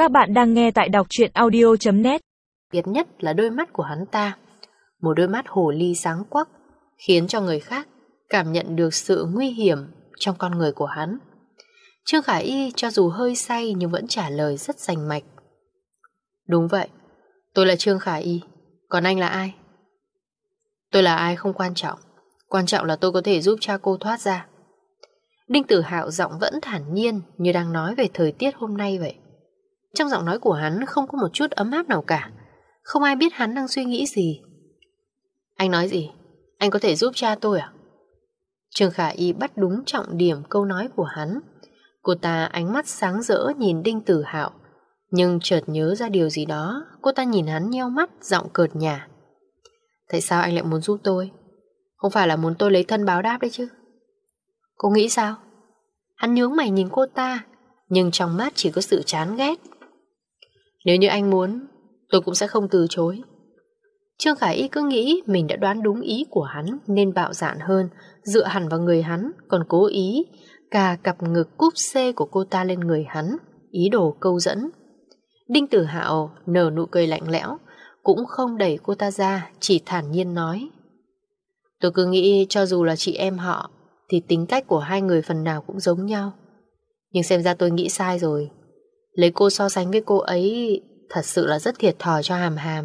Các bạn đang nghe tại đọc truyện audio.net. Biệt nhất là đôi mắt của hắn ta. Một đôi mắt hồ ly sáng quắc, khiến cho người khác cảm nhận được sự nguy hiểm trong con người của hắn. Trương Khả Y cho dù hơi say nhưng vẫn trả lời rất rành mạch. Đúng vậy, tôi là Trương Khả Y. Còn anh là ai? Tôi là ai không quan trọng. Quan trọng là tôi có thể giúp cha cô thoát ra. Đinh Tử Hạo giọng vẫn thản nhiên như đang nói về thời tiết hôm nay vậy. Trong giọng nói của hắn không có một chút ấm áp nào cả. Không ai biết hắn đang suy nghĩ gì. Anh nói gì? Anh có thể giúp cha tôi à? Trương Khả Y bắt đúng trọng điểm câu nói của hắn. Cô ta ánh mắt sáng rỡ nhìn Đinh Tử Hạo, nhưng chợt nhớ ra điều gì đó. Cô ta nhìn hắn nheo mắt, giọng cợt nhả. Tại sao anh lại muốn giúp tôi? Không phải là muốn tôi lấy thân báo đáp đấy chứ? Cô nghĩ sao? Hắn nhướng mày nhìn cô ta, nhưng trong mắt chỉ có sự chán ghét. Nếu như anh muốn, tôi cũng sẽ không từ chối. Trương Khả Y cứ nghĩ mình đã đoán đúng ý của hắn nên bạo dạn hơn, dựa hẳn vào người hắn, còn cố ý cà cặp ngực cúp xê của cô ta lên người hắn, ý đồ câu dẫn. Đinh Tử Hạo nở nụ cười lạnh lẽo, cũng không đẩy cô ta ra, chỉ thản nhiên nói. Tôi cứ nghĩ cho dù là chị em họ thì tính cách của hai người phần nào cũng giống nhau. Nhưng xem ra tôi nghĩ sai rồi. Lấy cô so sánh với cô ấy thật sự là rất thiệt thòi cho Hàm Hàm.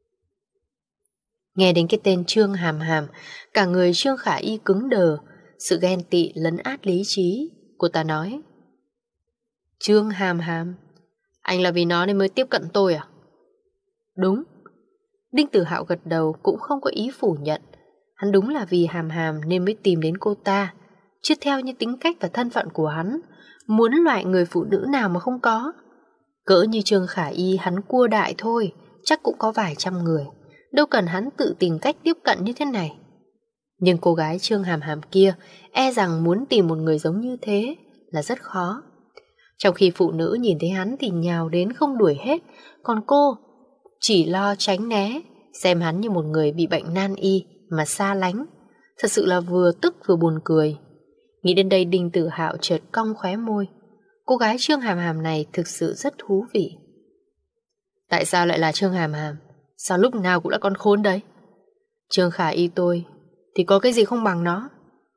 Nghe đến cái tên Trương Hàm Hàm, cả người Trương Khả Y cứng đờ, sự ghen tị lấn át lý trí. Cô ta nói. Trương Hàm Hàm, anh là vì nó nên mới tiếp cận tôi à? Đúng. Đinh Tử Hạo gật đầu cũng không có ý phủ nhận. Hắn đúng là vì Hàm Hàm nên mới tìm đến cô ta, chứ theo như tính cách và thân phận của hắn, muốn loại người phụ nữ nào mà không có. Cỡ như Trương Khả Y hắn cua đại thôi, chắc cũng có vài trăm người, đâu cần hắn tự tìm cách tiếp cận như thế này. Nhưng cô gái Trương Hàm Hàm kia e rằng muốn tìm một người giống như thế là rất khó. Trong khi phụ nữ nhìn thấy hắn thì nhào đến không đuổi hết, còn cô chỉ lo tránh né, xem hắn như một người bị bệnh nan y mà xa lánh. Thật sự là vừa tức vừa buồn cười. Nghĩ đến đây Đinh Tử Hạo chợt cong khóe môi. Cô gái Trương Hàm Hàm này thực sự rất thú vị. Tại sao lại là Trương Hàm Hàm? Sao lúc nào cũng là con khốn đấy? Trương Khả Y tôi thì có cái gì không bằng nó?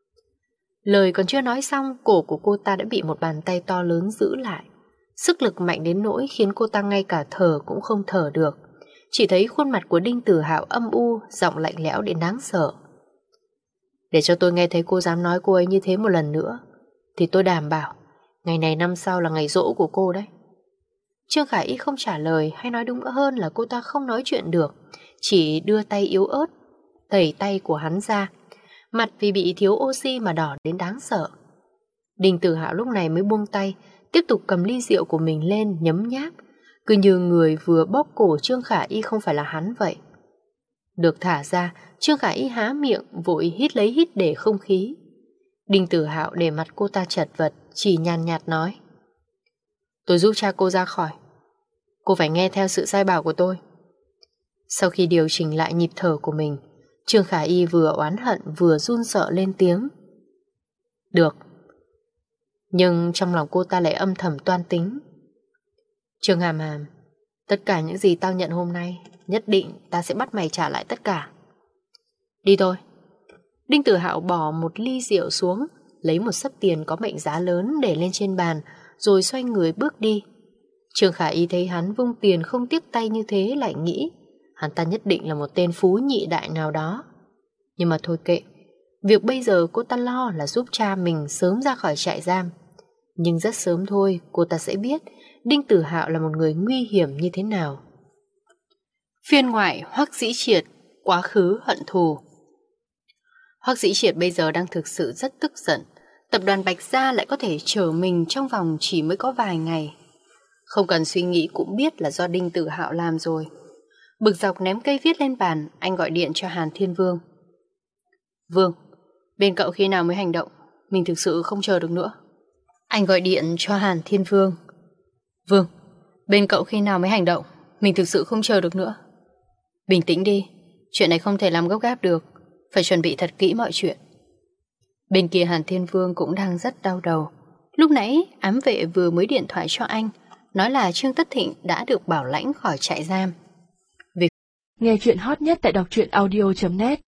Lời còn chưa nói xong, cổ của cô ta đã bị một bàn tay to lớn giữ lại. Sức lực mạnh đến nỗi khiến cô ta ngay cả thở cũng không thở được. Chỉ thấy khuôn mặt của Đinh Tử Hạo âm u, giọng lạnh lẽo đến đáng sợ. Để cho tôi nghe thấy cô dám nói cô ấy như thế một lần nữa, thì tôi đảm bảo ngày này năm sau là ngày giỗ của cô đấy. Trương Khả Y không trả lời, hay nói đúng hơn là cô ta không nói chuyện được, chỉ đưa tay yếu ớt tẩy tay của hắn ra, mặt vì bị thiếu oxy mà đỏ đến đáng sợ. Đinh Tử Hạo lúc này mới buông tay, tiếp tục cầm ly rượu của mình lên nhấm nháp, cứ như người vừa bóp cổ Trương Khả Y không phải là hắn vậy. Được thả ra, Trương Khả Y há miệng vội hít lấy hít để không khí. Đinh Tử Hạo để mặt cô ta chật vật, chỉ nhàn nhạt nói. Tôi giúp cha cô ra khỏi. Cô phải nghe theo sự sai bảo của tôi. Sau khi điều chỉnh lại nhịp thở của mình, Trương Khả Y vừa oán hận vừa run sợ lên tiếng. Được. Nhưng trong lòng cô ta lại âm thầm toan tính. Trương Hàm Hàm, tất cả những gì tao nhận hôm nay, nhất định ta sẽ bắt mày trả lại tất cả. Đi thôi. Đinh Tử Hạo bỏ một ly rượu xuống, lấy một xấp tiền có mệnh giá lớn để lên trên bàn, rồi xoay người bước đi. Trương Khả Y thấy hắn vung tiền không tiếc tay như thế lại nghĩ hắn ta nhất định là một tên phú nhị đại nào đó. Nhưng mà thôi kệ, việc bây giờ cô ta lo là giúp cha mình sớm ra khỏi trại giam. Nhưng rất sớm thôi cô ta sẽ biết Đinh Tử Hạo là một người nguy hiểm như thế nào. Phiên ngoại Hoắc Dĩ Triệt, quá khứ hận thù. Hoắc Dĩ Triệt bây giờ đang thực sự rất tức giận. Tập đoàn Bạch Gia lại có thể trở mình trong vòng chỉ mới có vài ngày. Không cần suy nghĩ cũng biết là do Đinh Tử Hạo làm rồi. Bực dọc ném cây viết lên bàn, anh gọi điện cho Hàn Thiên Vương. Vương, bên cậu khi nào mới hành động? Mình thực sự không chờ được nữa. Anh gọi điện cho Hàn Thiên Vương. Vương, bên cậu khi nào mới hành động? Mình thực sự không chờ được nữa. Bình tĩnh đi, chuyện này không thể làm gấp gáp được, phải chuẩn bị thật kỹ mọi chuyện. Bên kia Hàn Thiên Vương cũng đang rất đau đầu. Lúc nãy ám vệ vừa mới điện thoại cho anh, nói là Trương Tất Thịnh đã được bảo lãnh khỏi trại giam. Nghe chuyện hot nhất tại đọc truyện audio.net